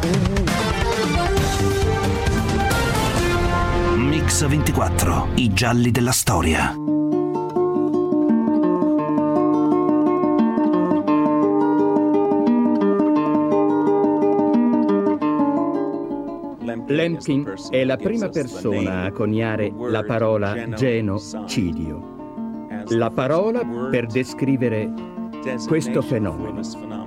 Mix 24, i gialli della storia. Lemkin è la prima persona a coniare la parola genocidio, la parola per descrivere questo fenomeno.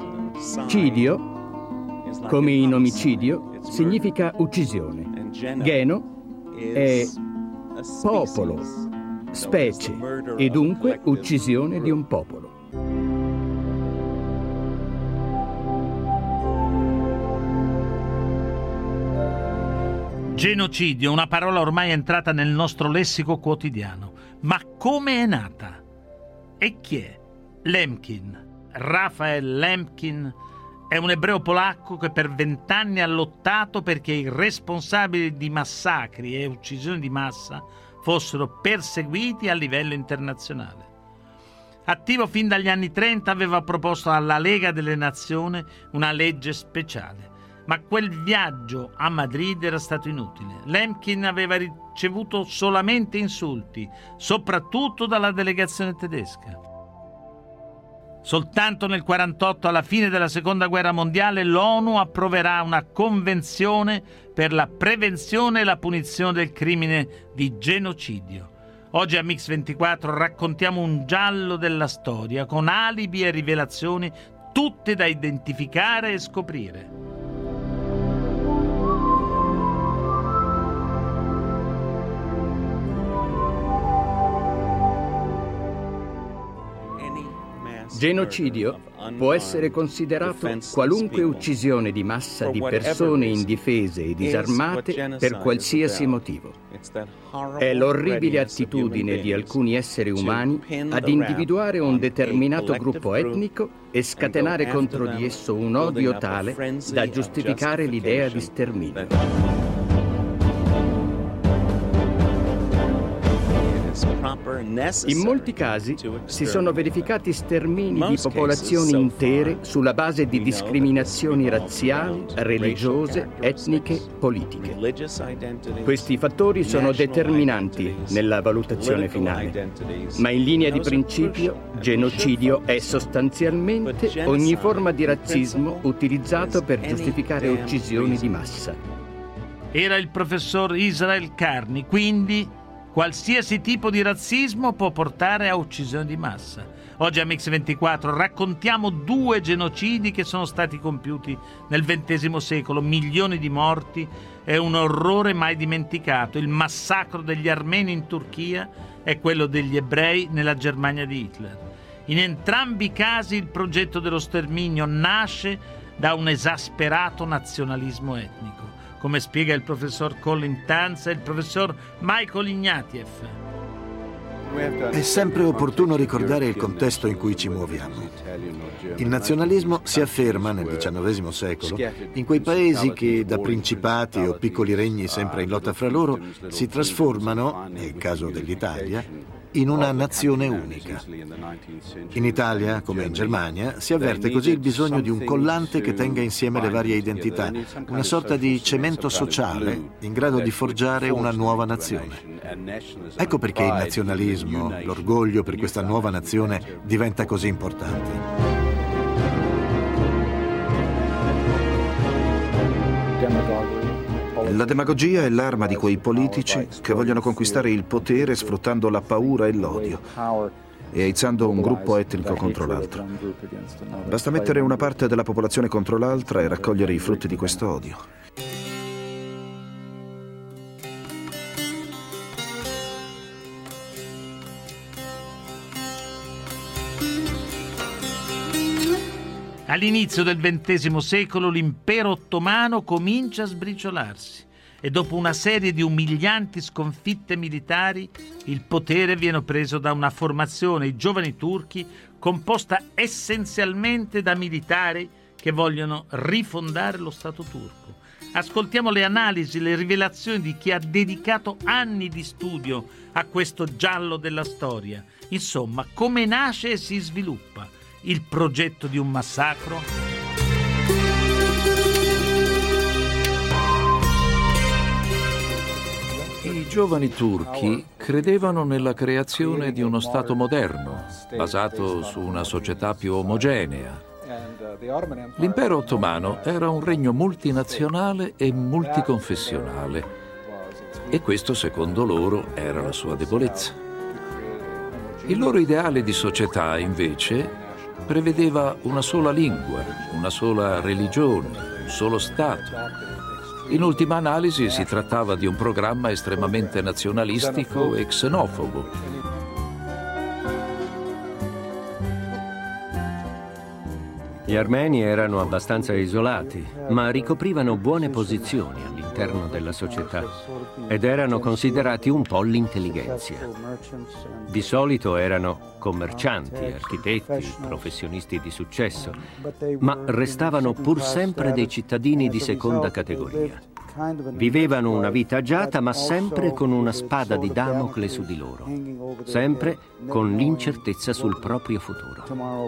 Cidio, come in omicidio, significa uccisione. Geno è popolo, specie, e dunque uccisione di un popolo. Genocidio, una parola ormai entrata nel nostro lessico quotidiano. Ma come è nata? E chi è? Lemkin. Raphael Lemkin è un ebreo polacco che per 20 anni ha lottato perché i responsabili di massacri e uccisioni di massa fossero perseguiti a livello internazionale. Attivo fin dagli anni 30, aveva proposto alla Lega delle Nazioni una legge speciale. Ma quel viaggio a Madrid era stato inutile. Lemkin aveva ricevuto solamente insulti, soprattutto dalla delegazione tedesca. Soltanto nel 1948, alla fine della Seconda Guerra Mondiale, l'ONU approverà una convenzione per la prevenzione e la punizione del crimine di genocidio. Oggi a Mix 24 raccontiamo un giallo della storia, con alibi e rivelazioni tutte da identificare e scoprire. Genocidio può essere considerato qualunque uccisione di massa di persone indifese e disarmate per qualsiasi motivo. È l'orribile attitudine di alcuni esseri umani ad individuare un determinato gruppo etnico e scatenare contro di esso un odio tale da giustificare l'idea di sterminio. In molti casi si sono verificati stermini di popolazioni intere sulla base di discriminazioni razziali, religiose, etniche, politiche. Questi fattori sono determinanti nella valutazione finale, ma in linea di principio, genocidio è sostanzialmente ogni forma di razzismo utilizzato per giustificare uccisioni di massa. Era il professor Israel Carney, quindi qualsiasi tipo di razzismo può portare a uccisione di massa. Oggi a Mix 24 raccontiamo 2 genocidi che sono stati compiuti nel XX secolo, milioni di morti e un orrore mai dimenticato, il massacro degli armeni in Turchia e quello degli ebrei nella Germania di Hitler. In entrambi i casi il progetto dello sterminio nasce da un esasperato nazionalismo etnico, come spiega il professor Colin Tanz e il professor Michael Ignatieff. È sempre opportuno ricordare il contesto in cui ci muoviamo. Il nazionalismo si afferma nel XIX secolo in quei paesi che, da principati o piccoli regni sempre in lotta fra loro, si trasformano, nel caso dell'Italia, in una nazione unica. In Italia, come in Germania, si avverte così il bisogno di un collante che tenga insieme le varie identità, una sorta di cemento sociale in grado di forgiare una nuova nazione. Ecco perché il nazionalismo, l'orgoglio per questa nuova nazione diventa così importante. La demagogia è l'arma di quei politici che vogliono conquistare il potere sfruttando la paura e l'odio e aizzando un gruppo etnico contro l'altro. Basta mettere una parte della popolazione contro l'altra e raccogliere i frutti di questo odio. All'inizio del XX secolo l'impero ottomano comincia a sbriciolarsi e dopo una serie di umilianti sconfitte militari il potere viene preso da una formazione, i giovani turchi, composta essenzialmente da militari che vogliono rifondare lo Stato turco. Ascoltiamo le analisi, le rivelazioni di chi ha dedicato anni di studio a questo giallo della storia. Insomma, come nasce e si sviluppa il progetto di un massacro? giovani turchi credevano nella creazione di uno Stato moderno, basato su una società più omogenea. L'impero ottomano era un regno multinazionale e multiconfessionale, e questo, secondo loro, era la sua debolezza. Il loro ideale di società, invece, prevedeva una sola lingua, una sola religione, un solo Stato. In ultima analisi si trattava di un programma estremamente nazionalistico e xenofobo. Gli armeni erano abbastanza isolati, ma ricoprivano buone posizioni all'interno della società ed erano considerati un po' l'intellighenzia. Di solito erano commercianti, architetti, professionisti di successo, ma restavano pur sempre dei cittadini di seconda categoria. Vivevano una vita agiata, ma sempre con una spada di Damocle su di loro, sempre con l'incertezza sul proprio futuro.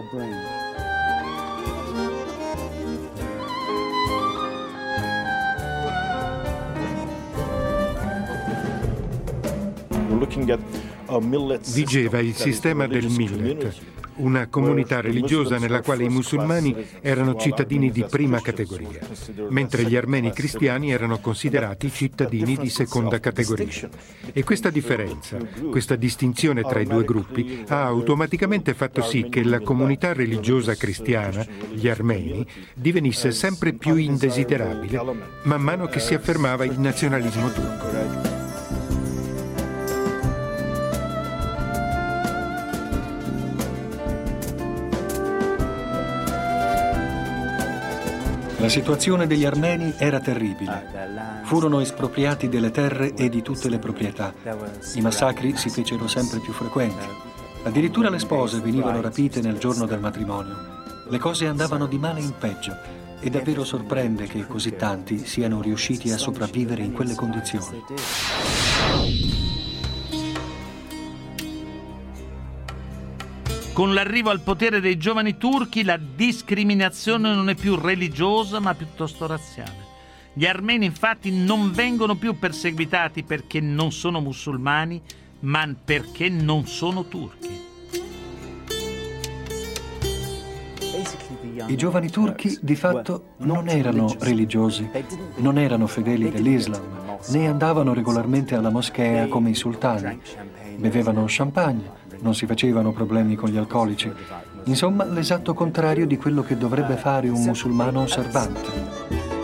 Vigeva il sistema del millet, una comunità religiosa nella quale i musulmani erano cittadini di prima categoria, mentre gli armeni cristiani erano considerati cittadini di seconda categoria. E questa differenza, questa distinzione tra i due gruppi, ha automaticamente fatto sì che la comunità religiosa cristiana, gli armeni, divenisse sempre più indesiderabile man mano che si affermava il nazionalismo turco. La situazione degli armeni era terribile. Furono espropriati delle terre e di tutte le proprietà. I massacri si fecero sempre più frequenti. Addirittura le spose venivano rapite nel giorno del matrimonio. Le cose andavano di male in peggio e davvero sorprende che così tanti siano riusciti a sopravvivere in quelle condizioni. Con l'arrivo al potere dei giovani turchi, la discriminazione non è più religiosa, ma piuttosto razziale. Gli armeni, infatti, non vengono più perseguitati perché non sono musulmani, ma perché non sono turchi. I giovani turchi, di fatto, non erano religiosi, non erano fedeli dell'Islam, né andavano regolarmente alla moschea come i sultani. Bevevano champagne, non si facevano problemi con gli alcolici. Insomma, l'esatto contrario di quello che dovrebbe fare un musulmano osservante.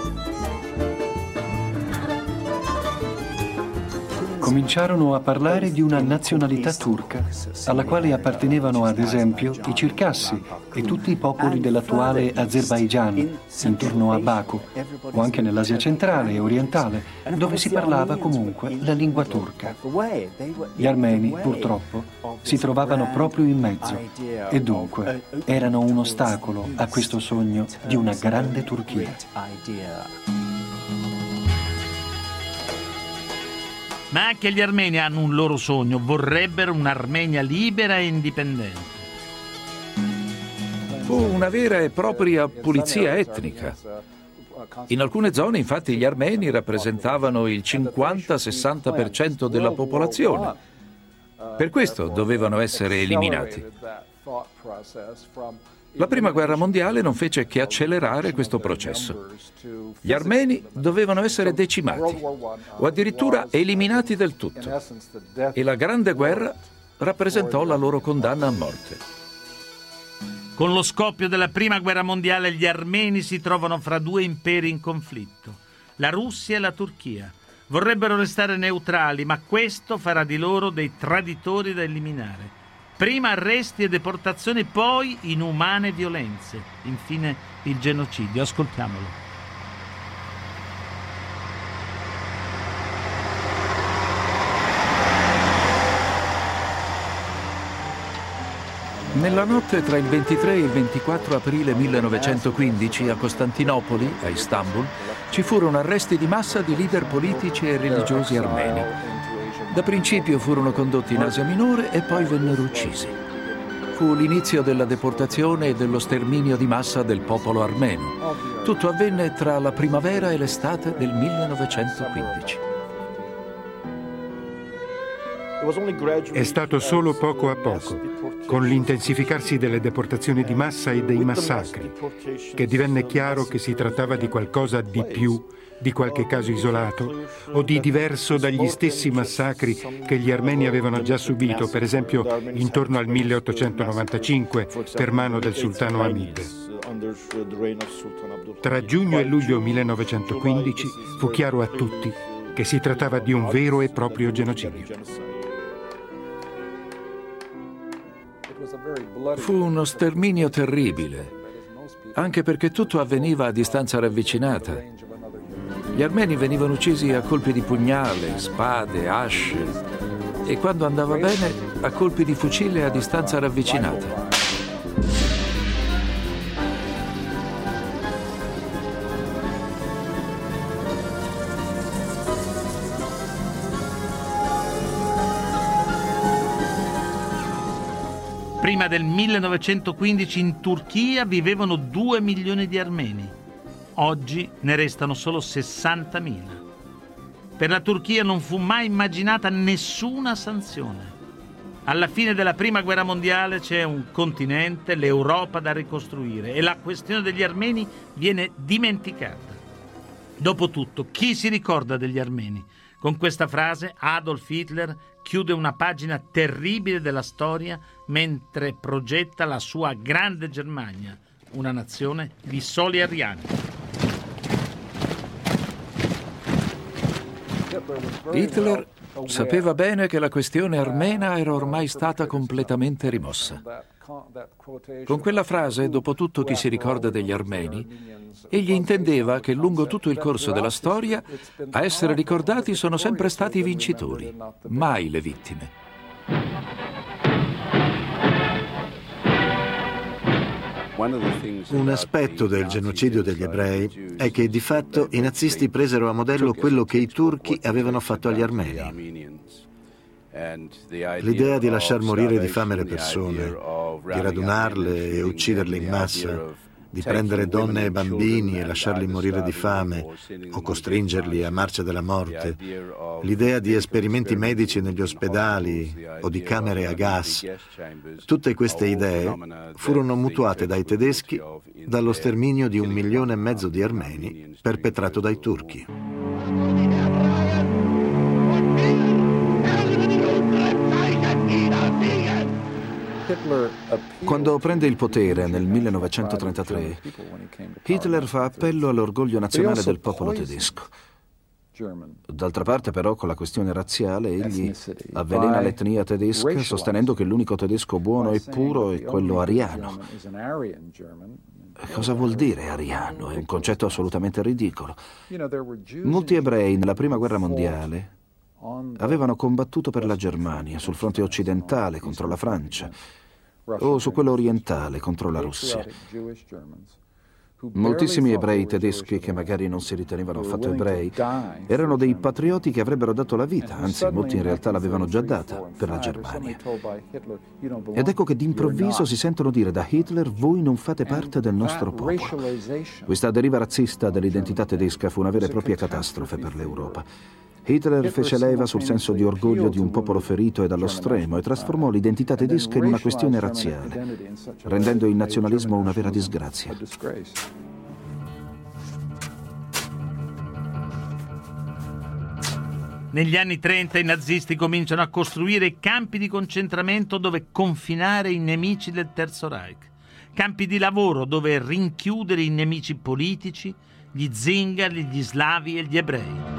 Cominciarono a parlare di una nazionalità turca, alla quale appartenevano ad esempio i circassi e tutti i popoli dell'attuale Azerbaigian, intorno a Baku, o anche nell'Asia centrale e orientale, dove si parlava comunque la lingua turca. Gli armeni, purtroppo, si trovavano proprio in mezzo e dunque erano un ostacolo a questo sogno di una grande Turchia. Ma anche gli armeni hanno un loro sogno, vorrebbero un'Armenia libera e indipendente. Fu una vera e propria pulizia etnica. In alcune zone, infatti, gli armeni rappresentavano il 50-60% della popolazione. Per questo dovevano essere eliminati. La Prima Guerra Mondiale non fece che accelerare questo processo. Gli armeni dovevano essere decimati o addirittura eliminati del tutto. E la Grande Guerra rappresentò la loro condanna a morte. Con lo scoppio della Prima Guerra Mondiale gli armeni si trovano fra due imperi in conflitto, la Russia e la Turchia. Vorrebbero restare neutrali, ma questo farà di loro dei traditori da eliminare. Prima arresti e deportazioni, poi inumane violenze. Infine il genocidio. Ascoltiamolo. Nella notte tra il 23 e il 24 aprile 1915 a Costantinopoli, a Istanbul, ci furono arresti di massa di leader politici e religiosi armeni. Da principio furono condotti in Asia Minore e poi vennero uccisi. Fu l'inizio della deportazione e dello sterminio di massa del popolo armeno. Tutto avvenne tra la primavera e l'estate del 1915. È stato solo poco a poco, con l'intensificarsi delle deportazioni di massa e dei massacri, che divenne chiaro che si trattava di qualcosa di più di qualche caso isolato o di diverso dagli stessi massacri che gli armeni avevano già subito, per esempio intorno al 1895 per mano del sultano Hamid. Tra giugno e luglio 1915 fu chiaro a tutti che si trattava di un vero e proprio genocidio. Fu uno sterminio terribile, anche perché tutto avveniva a distanza ravvicinata. Gli armeni venivano uccisi a colpi di pugnale, spade, asce e quando andava bene a colpi di fucile a distanza ravvicinata. Prima del 1915 in Turchia vivevano 2 milioni di armeni. Oggi ne restano solo 60.000. Per la Turchia non fu mai immaginata nessuna sanzione. Alla fine della Prima Guerra Mondiale c'è un continente, l'Europa, da ricostruire e la questione degli armeni viene dimenticata. Dopotutto, chi si ricorda degli armeni? Con questa frase Adolf Hitler chiude una pagina terribile della storia mentre progetta la sua grande Germania, una nazione di soli ariani. Hitler sapeva bene che la questione armena era ormai stata completamente rimossa. Con quella frase, dopo tutto chi si ricorda degli armeni, egli intendeva che lungo tutto il corso della storia a essere ricordati sono sempre stati i vincitori, mai le vittime. Un aspetto del genocidio degli ebrei è che di fatto i nazisti presero a modello quello che i turchi avevano fatto agli armeni. L'idea di lasciar morire di fame le persone, di radunarle e ucciderle in massa, di prendere donne e bambini e lasciarli morire di fame o costringerli a marcia della morte, l'idea di esperimenti medici negli ospedali o di camere a gas, tutte queste idee furono mutuate dai tedeschi dallo sterminio di 1,5 milioni di armeni perpetrato dai turchi. Quando prende il potere nel 1933, Hitler fa appello all'orgoglio nazionale del popolo tedesco. D'altra parte, però, con la questione razziale, egli avvelena l'etnia tedesca sostenendo che l'unico tedesco buono e puro è quello ariano. Cosa vuol dire ariano? È un concetto assolutamente ridicolo. Molti ebrei nella Prima Guerra Mondiale avevano combattuto per la Germania sul fronte occidentale contro la Francia o su quello orientale contro la Russia. Moltissimi ebrei tedeschi che magari non si ritenevano affatto ebrei erano dei patrioti che avrebbero dato la vita, anzi molti in realtà l'avevano già data per la Germania. Ed ecco che d'improvviso si sentono dire da Hitler: voi non fate parte del nostro popolo. Questa deriva razzista dell'identità tedesca fu una vera e propria catastrofe per l'Europa. Hitler fece leva sul senso di orgoglio di un popolo ferito ed allo stremo e trasformò l'identità tedesca in una questione razziale, rendendo il nazionalismo una vera disgrazia. Negli anni 30 i nazisti cominciano a costruire campi di concentramento dove confinare i nemici del Terzo Reich, campi di lavoro dove rinchiudere i nemici politici, gli zingari, gli slavi e gli ebrei.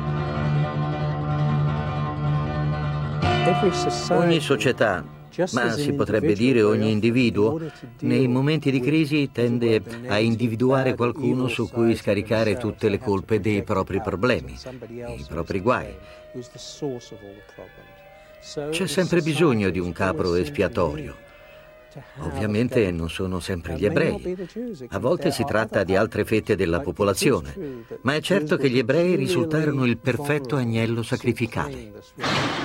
Ogni società, ma si potrebbe dire ogni individuo, nei momenti di crisi tende a individuare qualcuno su cui scaricare tutte le colpe dei propri problemi, i propri guai. C'è sempre bisogno di un capro espiatorio. Ovviamente non sono sempre gli ebrei. A volte si tratta di altre fette della popolazione, ma è certo che gli ebrei risultarono il perfetto agnello sacrificale.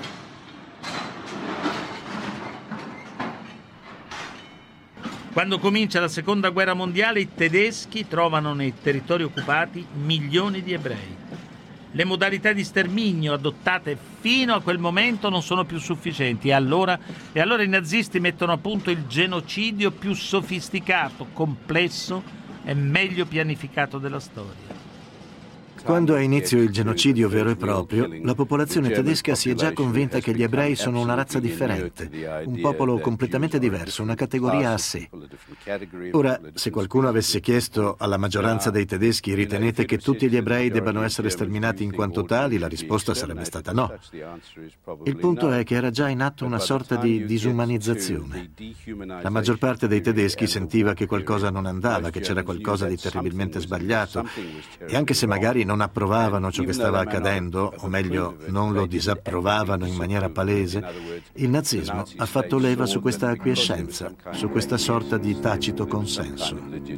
Quando comincia la Seconda Guerra Mondiale, i tedeschi trovano nei territori occupati milioni di ebrei. Le modalità di sterminio adottate fino a quel momento non sono più sufficienti e allora i nazisti mettono a punto il genocidio più sofisticato, complesso e meglio pianificato della storia. Quando ha inizio il genocidio vero e proprio, la popolazione tedesca si è già convinta che gli ebrei sono una razza differente, un popolo completamente diverso, una categoria a sé. Ora, se qualcuno avesse chiesto alla maggioranza dei tedeschi ritenete che tutti gli ebrei debbano essere sterminati in quanto tali, la risposta sarebbe stata no. Il punto è che era già in atto una sorta di disumanizzazione. La maggior parte dei tedeschi sentiva che qualcosa non andava, che c'era qualcosa di terribilmente sbagliato, e anche se magari non approvavano ciò che stava accadendo, o meglio, non lo disapprovavano in maniera palese, il nazismo ha fatto leva su questa acquiescenza, su questa sorta di tacito consenso.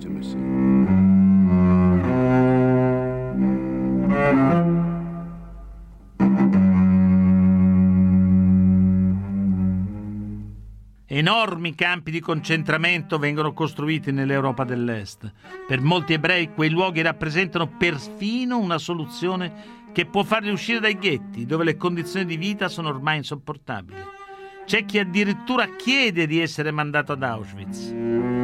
Enormi campi di concentramento vengono costruiti nell'Europa dell'Est. Per molti ebrei quei luoghi rappresentano perfino una soluzione che può farli uscire dai ghetti, dove le condizioni di vita sono ormai insopportabili. C'è chi addirittura chiede di essere mandato ad Auschwitz.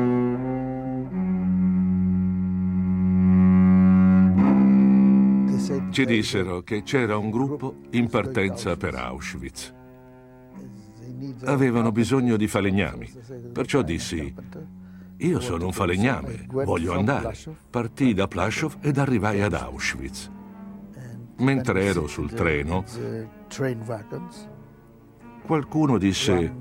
Ci dissero che c'era un gruppo in partenza per Auschwitz. Avevano bisogno di falegnami, perciò dissi: io sono un falegname, voglio andare. Partii da Plaszow ed arrivai ad Auschwitz. Mentre ero sul treno, qualcuno disse: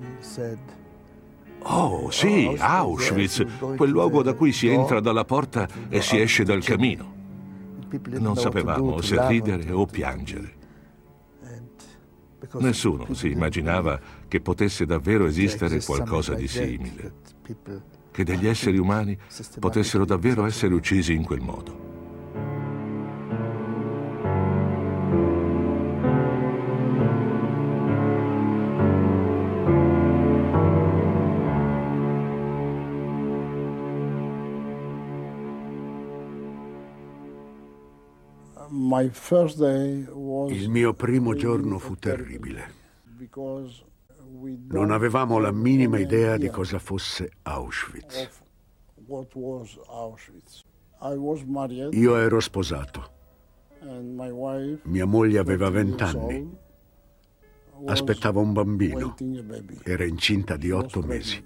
oh sì, Auschwitz, quel luogo da cui si entra dalla porta e si esce dal camino. Non sapevamo se ridere o piangere. Nessuno si immaginava che potesse davvero esistere qualcosa di simile, che degli esseri umani potessero davvero essere uccisi in quel modo. Il mio primo giorno fu terribile. Non avevamo la minima idea di cosa fosse Auschwitz. Io ero sposato. Mia moglie aveva 20 anni. Aspettava un bambino. Era incinta di 8 mesi.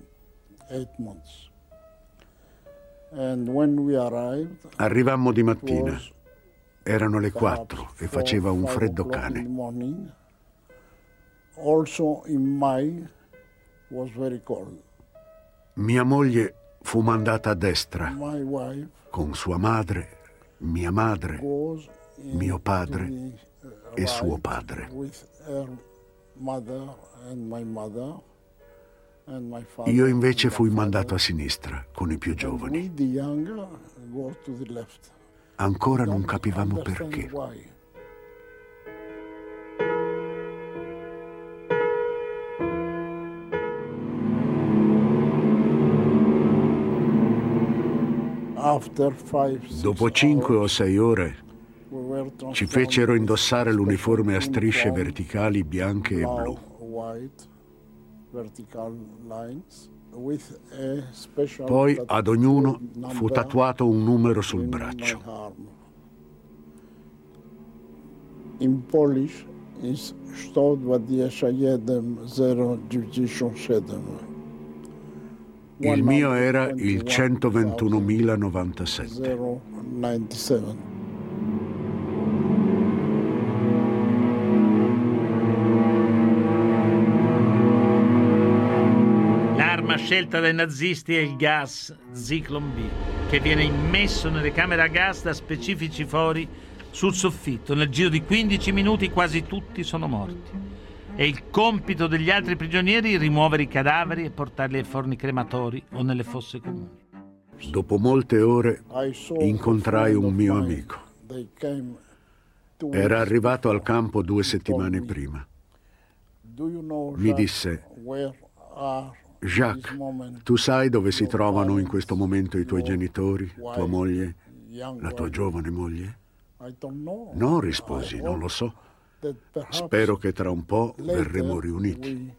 Arrivammo di mattina. Erano le 4 e faceva un freddo cane. Mia moglie fu mandata a destra con sua madre, mia madre, mio padre e suo padre. Io invece fui mandato a sinistra con i più giovani. Ancora non capivamo perché. Dopo 5 o 6 ore ci fecero indossare l'uniforme a strisce verticali bianche e blu. Poi ad ognuno fu tatuato un numero sul braccio. In Polish jest 127 097. Il mio era il 121.097. L'arma scelta dai nazisti è il gas Zyklon B, che viene immesso nelle camere a gas da specifici fori sul soffitto. Nel giro di 15 minuti quasi tutti sono morti. È il compito degli altri prigionieri rimuovere i cadaveri e portarli ai forni crematori o nelle fosse comuni. Dopo molte ore incontrai un mio amico. Era arrivato al campo 2 settimane prima. Mi disse: Jacques, tu sai dove si trovano in questo momento i tuoi genitori, tua moglie, la tua giovane moglie? No, risposi, non lo so. Spero che tra un po' verremo riuniti.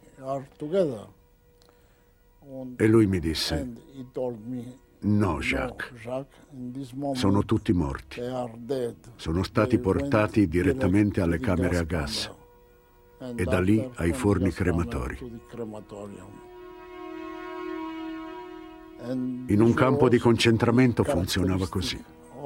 E lui mi disse: no, Jacques, sono tutti morti. Sono stati portati direttamente alle camere a gas e da lì ai forni crematori. In un campo di concentramento funzionava così.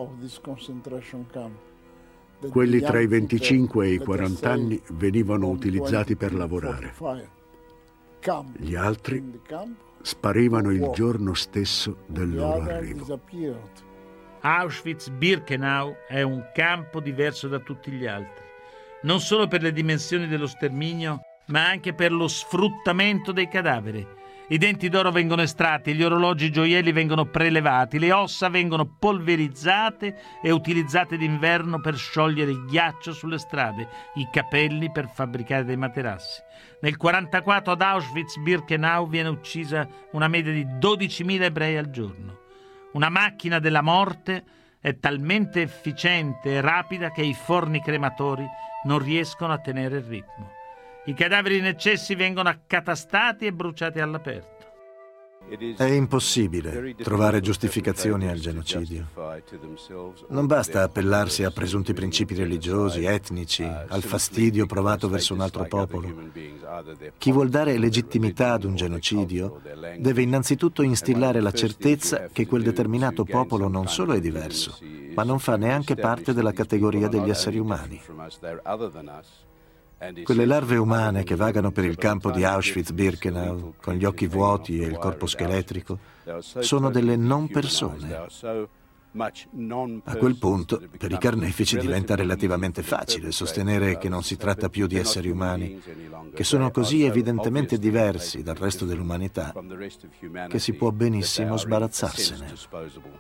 Quelli tra i 25 e i 40 anni venivano utilizzati per lavorare. Gli altri sparivano il giorno stesso del loro arrivo. Auschwitz-Birkenau è un campo diverso da tutti gli altri, non solo per le dimensioni dello sterminio, ma anche per lo sfruttamento dei cadaveri. I denti d'oro vengono estratti, gli orologi gioielli vengono prelevati, le ossa vengono polverizzate e utilizzate d'inverno per sciogliere il ghiaccio sulle strade, i capelli per fabbricare dei materassi. Nel 1944 ad Auschwitz-Birkenau viene uccisa una media di 12.000 ebrei al giorno. Una macchina della morte è talmente efficiente e rapida che i forni crematori non riescono a tenere il ritmo. I cadaveri in eccessi vengono accatastati e bruciati all'aperto. È impossibile trovare giustificazioni al genocidio. Non basta appellarsi a presunti principi religiosi, etnici, al fastidio provato verso un altro popolo. Chi vuol dare legittimità ad un genocidio deve innanzitutto instillare la certezza che quel determinato popolo non solo è diverso, ma non fa neanche parte della categoria degli esseri umani. Quelle larve umane che vagano per il campo di Auschwitz-Birkenau con gli occhi vuoti e il corpo scheletrico sono delle non persone. A quel punto, per i carnefici diventa relativamente facile sostenere che non si tratta più di esseri umani, che sono così evidentemente diversi dal resto dell'umanità che si può benissimo sbarazzarsene.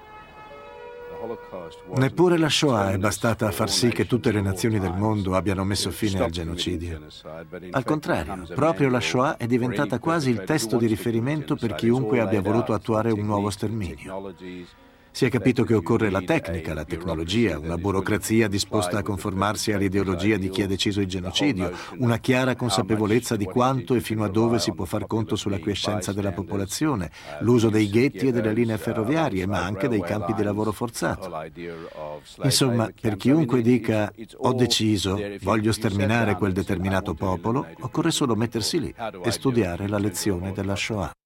Neppure la Shoah è bastata a far sì che tutte le nazioni del mondo abbiano messo fine al genocidio. Al contrario, proprio la Shoah è diventata quasi il testo di riferimento per chiunque abbia voluto attuare un nuovo sterminio. Si è capito che occorre la tecnica, la tecnologia, una burocrazia disposta a conformarsi all'ideologia di chi ha deciso il genocidio, una chiara consapevolezza di quanto e fino a dove si può far conto sulla quiescenza della popolazione, l'uso dei ghetti e delle linee ferroviarie, ma anche dei campi di lavoro forzato. Insomma, per chiunque dica «ho deciso, voglio sterminare quel determinato popolo», occorre solo mettersi lì e studiare la lezione della Shoah.